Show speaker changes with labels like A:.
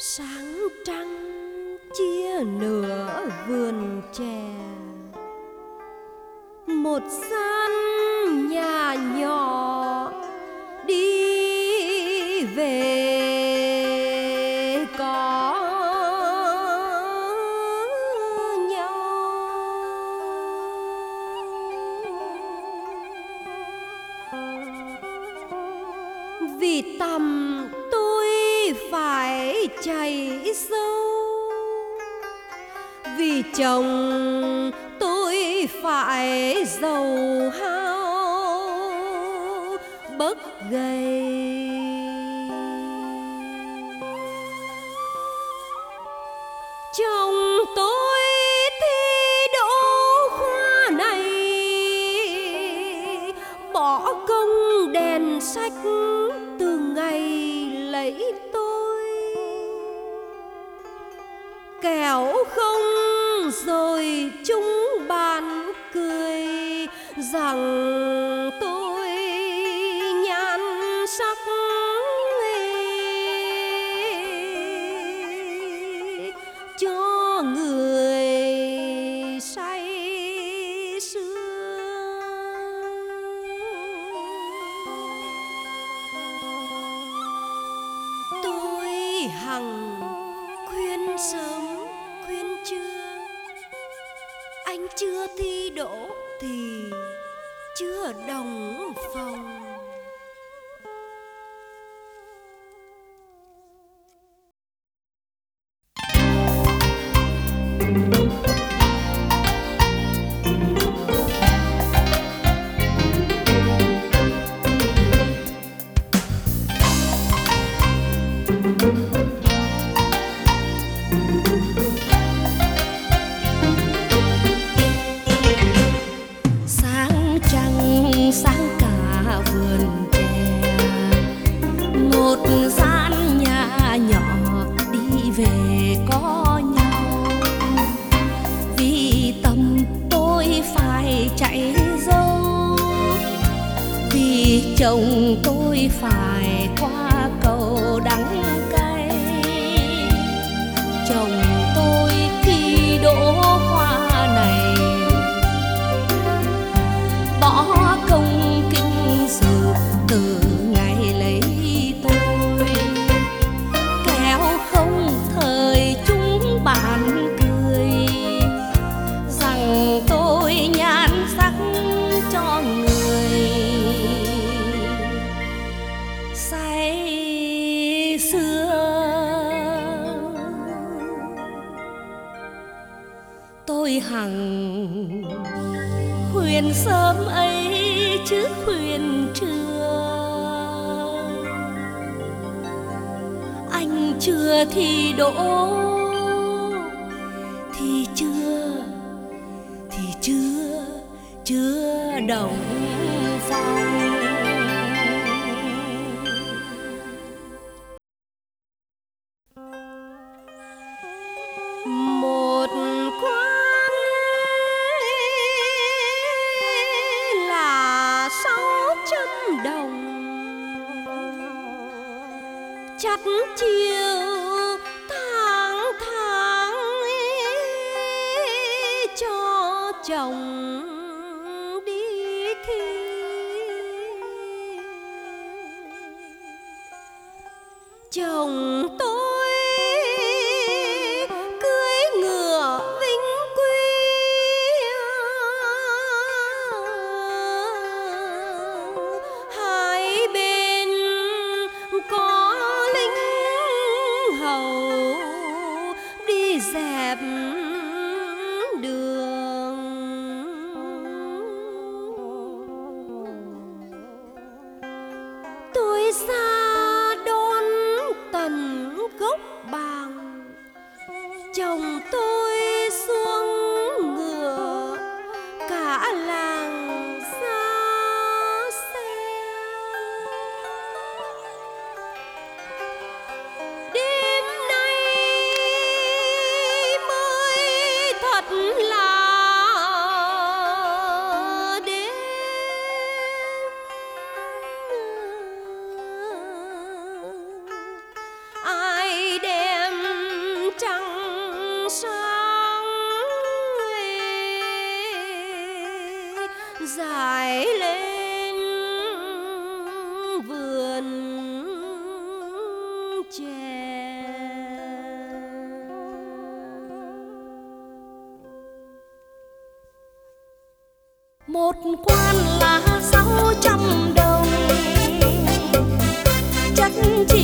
A: Sáng trăng chia nửa vườn chè, một gian nhà nhỏ đi về có nhau. Vì tầm tôi phải chảy dâu, vì chồng tôi phải giàu hao bấc gầy. Chồng tôi thi đỗ khoa này, bỏ công đèn sách từ ngày lấy tôi. Kẻo không rồi chúng bạn cười rằng tôi nhan sắc cho người say sưa. Tôi hằng khuyên sớm khuyên trưa, anh chưa thi đỗ thì chưa đồng phòng.
B: Sáng cả vườn chè, một gian nhà nhỏ đi về có nhau. Vì tầm tôi phải chạy dâu, vì chồng tôi phải qua cầu đắng cay. Chồng tôi thi đỗ khoa này, bỏ công kinh sự từ ngày lấy tôi. Kẻo không thời chúng bạn cười rằng tôi nhan sắc cho người say sưa. Tôi hằng khuyên sớm ấy chứ khuyên trưa, anh chưa thi đỗ thì chưa đồng phòng.
A: Một quan là 600 đồng, chắt chiều tháng cho chồng đi thi. Chồng tôi cưỡi ngựa vinh quy, hai bên có lính hầu đi dẹp đường. Tôi ra đón tận dài lên vườn chè.
B: Một quan là 600 đồng, chắc chi